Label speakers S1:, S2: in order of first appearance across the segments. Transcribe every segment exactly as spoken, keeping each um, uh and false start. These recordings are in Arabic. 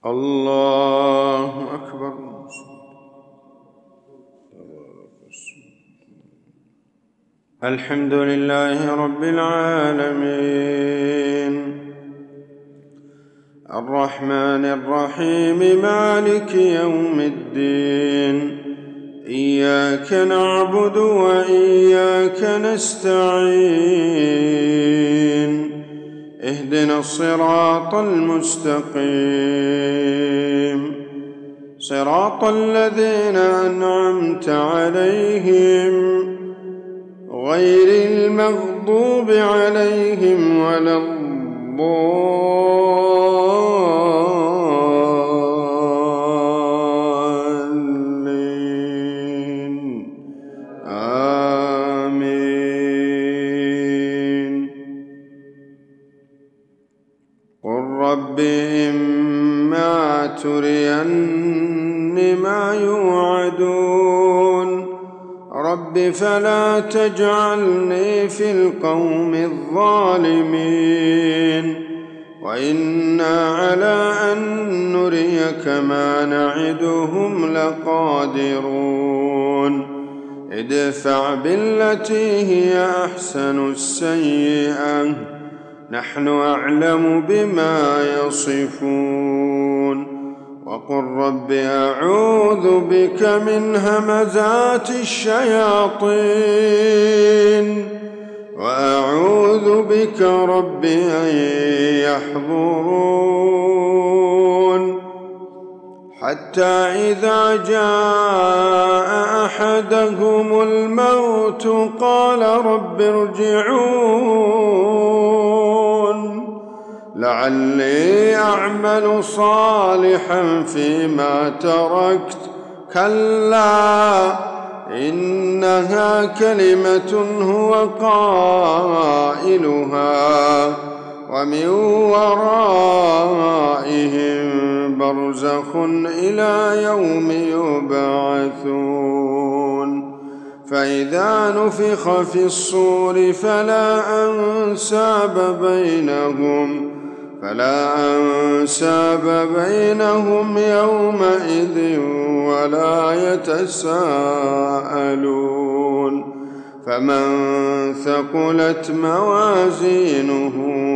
S1: الله أكبر. الحمد لله رب العالمين الرحمن الرحيم مالك يوم الدين. إياك نعبد وإياك نستعين. اهدنا الصراط المستقيم صراط الذين أنعمت عليهم غير المغضوب عليهم ولا الضالين. آمين. قل رب إما ترين ما يوعدون رب فلا تجعلني في القوم الظالمين وإنا على أن نريك ما نعدهم لقادرون. ادفع بالتي هي أحسن السيئة نحن أعلم بما يصفون. وقل رب أعوذ بك من همزات الشياطين وأعوذ بك رب أن يحضرون. حتى إذا جاء أحدهم الموت قال رب ارجعون لعلي أعمل صالحا فيما تركت كلا إنها كلمة هو قائلها ومن ورائهم برزخ إلى يوم يبعثون. فإذا نفخ في الصور فلا أنساب بينهم فلا أنساب بينهم يومئذ ولا يتساءلون. فمن ثقلت موازينه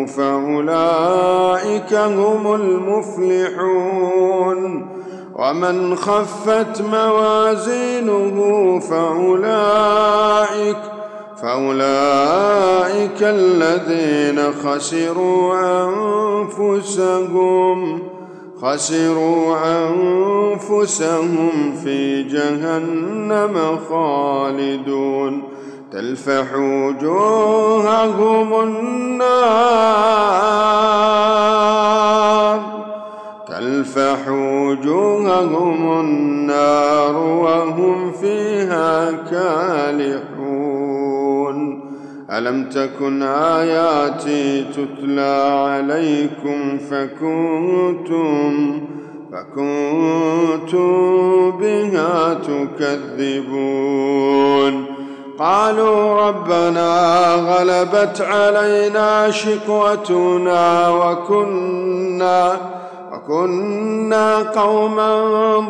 S1: فأولئك هم المفلحون ومن خفت موازينه فأولئك فأولئك الذين خسروا أنفسهم خسروا أنفسهم في جهنم خالدون. تلفح وجوههم النار تلفح وجوههم النار وهم فيها كالحون. ألم تكن آياتي تتلى عليكم فكنتم فكنتم بها تكذبون. قالوا ربنا غلبت علينا شقوتنا وكنا وكنا قوما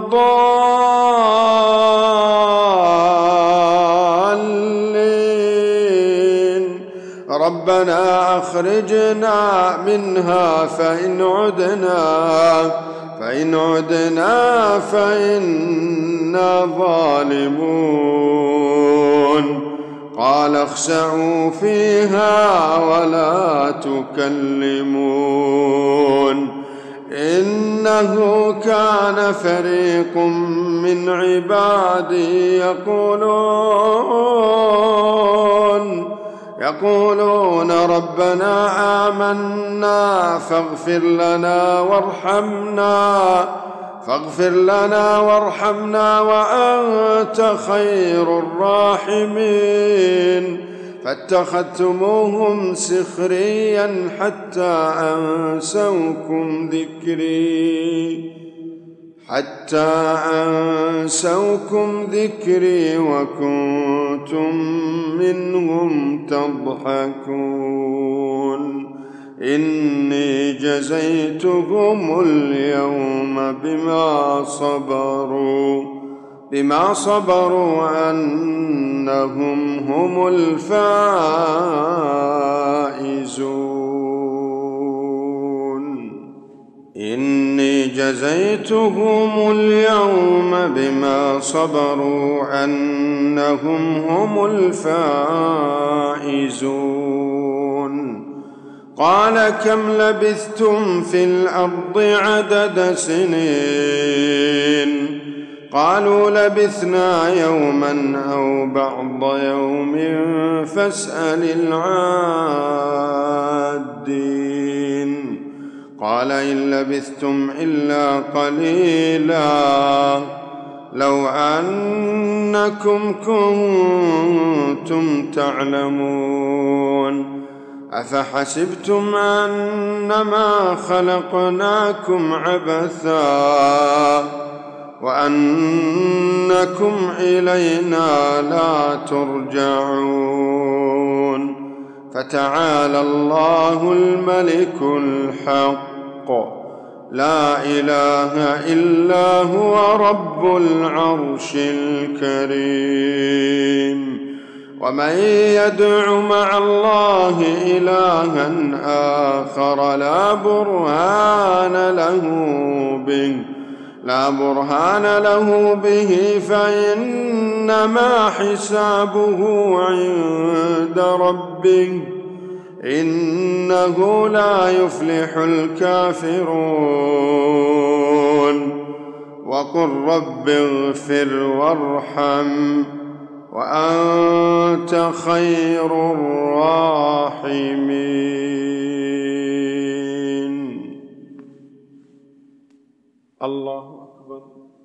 S1: ضالين ربنا أخرجنا منها فإن عدنا فإن عدنا فإنا ظالمون. قال اخسئوا فيها ولا تكلمون إنه كان فريق من عبادي يقولون يقولون ربنا آمنا فاغفر لنا وارحمنا فاغفر لنا وارحمنا وأنت خير الراحمين. فاتخذتموهم سخريا حتى أنسوكم ذكري حتى أنسوكم ذكري وكنتم منهم تضحكون. إني جزيتهم اليوم بما صبروا بما صبروا أنهم هم الفائزون. إني جزيتهم اليوم بما صبروا أنهم هم الفائزون. قال كم لبثتم في الأرض عدد سنين؟ قالوا لبثنا يوما أو بعض يوم فاسأل العادين. قال إن لبثتم إلا قليلا لو أنكم كنتم تعلمون. أفحسبتم أنما خلقناكم عبثا وأنكم إلينا لا ترجعون. فتعالى الله الملك الحق لا إله إلا هو رب العرش الكريم. ومن يدع مع الله إلها آخر لا برهان له به لا برهان له به فإنما حسابه عند ربه إنه لا يفلح الكافرون. وقل رب اغفر وارحم وأنت خير الراحمين. الله أكبر.